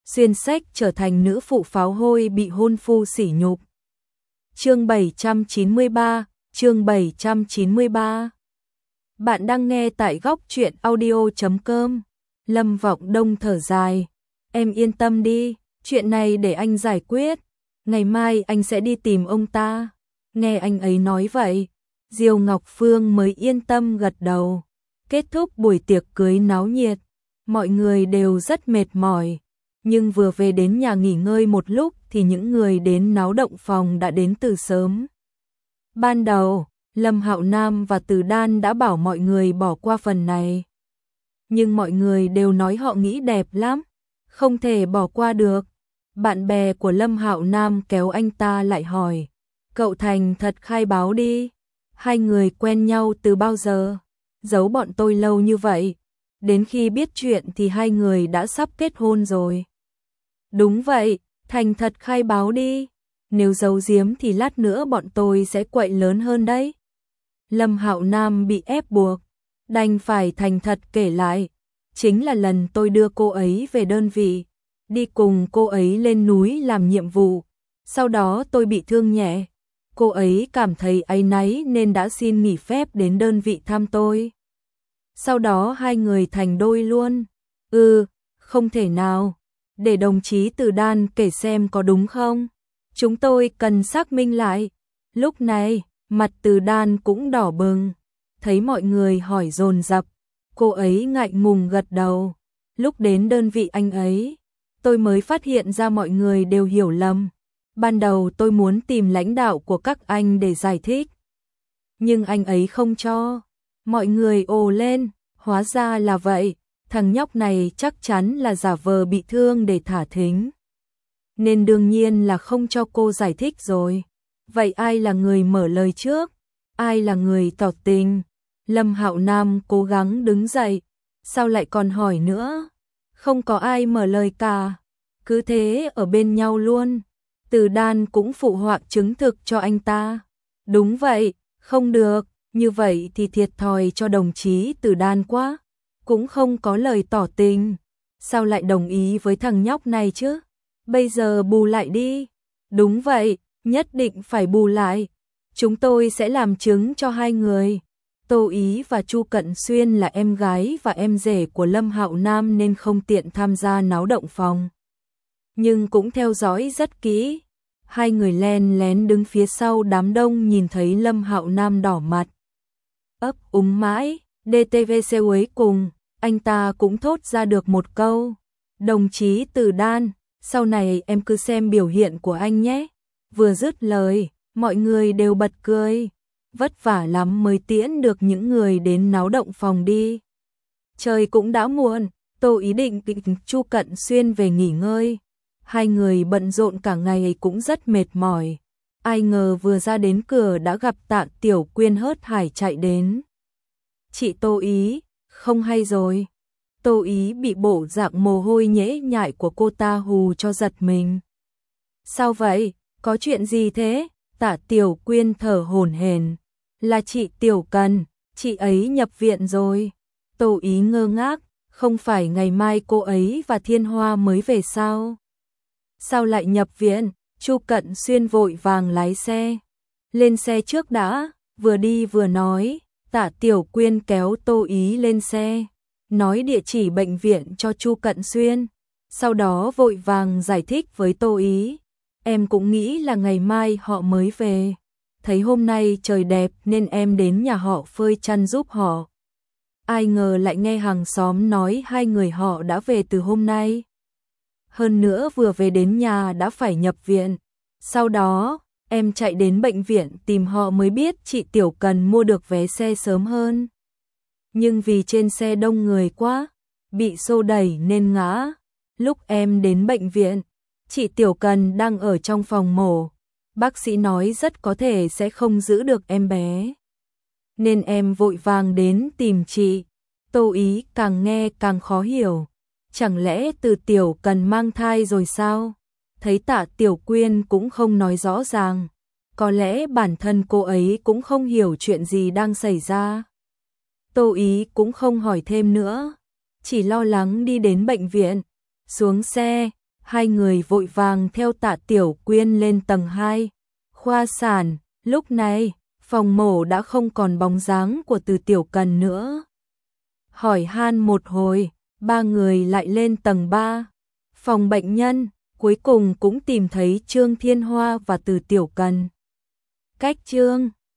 xuyên sách trở thành nữ phụ pháo hôi bị hôn phu sỉ nhục. Chương 793, chương 793. Bạn đang nghe tại góc truyện audio.com. Lâm Vọng Đông thở dài. Em yên tâm đi, chuyện này để anh giải quyết. Ngày mai anh sẽ đi tìm ông ta. Nghe anh ấy nói vậy, Diêu Ngọc Phương mới yên tâm gật đầu. Kết thúc buổi tiệc cưới náo nhiệt, mọi người đều rất mệt mỏi. Nhưng vừa về đến nhà nghỉ ngơi một lúc thì những người đến náo động phòng đã đến từ sớm. Ban đầu, Lâm Hạo Nam và Từ Đan đã bảo mọi người bỏ qua phần này. Nhưng mọi người đều nói họ nghĩ đẹp lắm, không thể bỏ qua được. Bạn bè của Lâm Hạo Nam kéo anh ta lại hỏi, cậu thành thật khai báo đi, hai người quen nhau từ bao giờ? Giấu bọn tôi lâu như vậy, đến khi biết chuyện thì hai người đã sắp kết hôn rồi. Đúng vậy, thành thật khai báo đi, nếu giấu giếm thì lát nữa bọn tôi sẽ quậy lớn hơn đấy. Lâm Hạo Nam bị ép buộc, đành phải thành thật kể lại, chính là lần tôi đưa cô ấy về đơn vị, đi cùng cô ấy lên núi làm nhiệm vụ, sau đó tôi bị thương nhẹ, cô ấy cảm thấy áy náy nên đã xin nghỉ phép đến đơn vị thăm tôi. Sau đó hai người thành đôi luôn. Không thể nào. Để đồng chí Từ Đan kể xem có đúng không? Chúng tôi cần xác minh lại. Lúc này, mặt Từ Đan cũng đỏ bừng. Thấy mọi người hỏi dồn dập, cô ấy ngại ngùng gật đầu. Lúc đến đơn vị anh ấy, tôi mới phát hiện ra mọi người đều hiểu lầm. Ban đầu tôi muốn tìm lãnh đạo của các anh để giải thích, nhưng anh ấy không cho. Mọi người ồ lên, hóa ra là vậy, thằng nhóc này chắc chắn là giả vờ bị thương để thả thính. Nên đương nhiên là không cho cô giải thích rồi. Vậy ai là người mở lời trước? Ai là người tỏ tình? Lâm Hạo Nam cố gắng đứng dậy, sao lại còn hỏi nữa? Không có ai mở lời cả, cứ thế ở bên nhau luôn. Từ Đan cũng phụ họa chứng thực cho anh ta. Đúng vậy, không được, như vậy thì thiệt thòi cho đồng chí Từ Đan quá. Cũng không có lời tỏ tình, sao lại đồng ý với thằng nhóc này chứ? Bây giờ bù lại đi. Đúng vậy, nhất định phải bù lại. Chúng tôi sẽ làm chứng cho hai người. Tô Ý và Chu Cận Xuyên là em gái và em rể của Lâm Hạo Nam nên không tiện tham gia náo động phòng, nhưng cũng theo dõi rất kỹ. Hai người len lén đứng phía sau đám đông, nhìn thấy Lâm Hạo Nam đỏ mặt, ấp úng mãi. DTVC cuối cùng, anh ta cũng thốt ra được một câu. Đồng chí Từ Đan, sau này em cứ xem biểu hiện của anh nhé. Vừa dứt lời, mọi người đều bật cười. Vất vả lắm mới tiễn được những người đến náo động phòng đi. Trời cũng đã muộn, Tô Ý định Chu Cận Xuyên về nghỉ ngơi. Hai người bận rộn cả ngày cũng rất mệt mỏi. Ai ngờ vừa ra đến cửa đã gặp Tạ Tiểu Quyên hớt hải chạy đến. Chị Tô Ý, không hay rồi. Tô Ý bị bộ dạng mồ hôi nhễ nhại của cô ta hù cho giật mình. Sao vậy? Có chuyện gì thế? Tạ Tiểu Quyên thở hổn hển. Là chị Tiểu Cần, chị ấy nhập viện rồi. Tô Ý ngơ ngác, không phải ngày mai cô ấy và Thiên Hoa mới về sao? Sao lại nhập viện? Chu Cận Xuyên vội vàng lái xe. Lên xe trước đã, vừa đi vừa nói. Tạ Tiểu Quyên kéo Tô Ý lên xe, nói địa chỉ bệnh viện cho Chu Cận Xuyên. Sau đó vội vàng giải thích với Tô Ý. Em cũng nghĩ là ngày mai họ mới về. Thấy hôm nay trời đẹp nên em đến nhà họ phơi chăn giúp họ. Ai ngờ lại nghe hàng xóm nói hai người họ đã về từ hôm nay. Hơn nữa vừa về đến nhà đã phải nhập viện. Sau đó, em chạy đến bệnh viện tìm họ mới biết chị Tiểu Cần mua được vé xe sớm hơn. Nhưng vì trên xe đông người quá, bị xô đẩy nên ngã. Lúc em đến bệnh viện, chị Tiểu Cần đang ở trong phòng mổ. Bác sĩ nói rất có thể sẽ không giữ được em bé, nên em vội vàng đến tìm chị. Tô Ý càng nghe càng khó hiểu. Chẳng lẽ Từ Tiểu Cần mang thai rồi sao? Thấy Tạ Tiểu Quyên cũng không nói rõ ràng. Có lẽ bản thân cô ấy cũng không hiểu chuyện gì đang xảy ra. Tô Ý cũng không hỏi thêm nữa, chỉ lo lắng đi đến bệnh viện. Xuống xe, Hai người vội vàng theo Tạ Tiểu Quyên lên tầng 2, khoa sản. Lúc này, phòng mổ đã không còn bóng dáng của Từ Tiểu Cần nữa. Hỏi han một hồi, ba người lại lên tầng 3, phòng bệnh nhân, cuối cùng cũng tìm thấy Trương Thiên Hoa và Từ Tiểu Cần. Cách Trương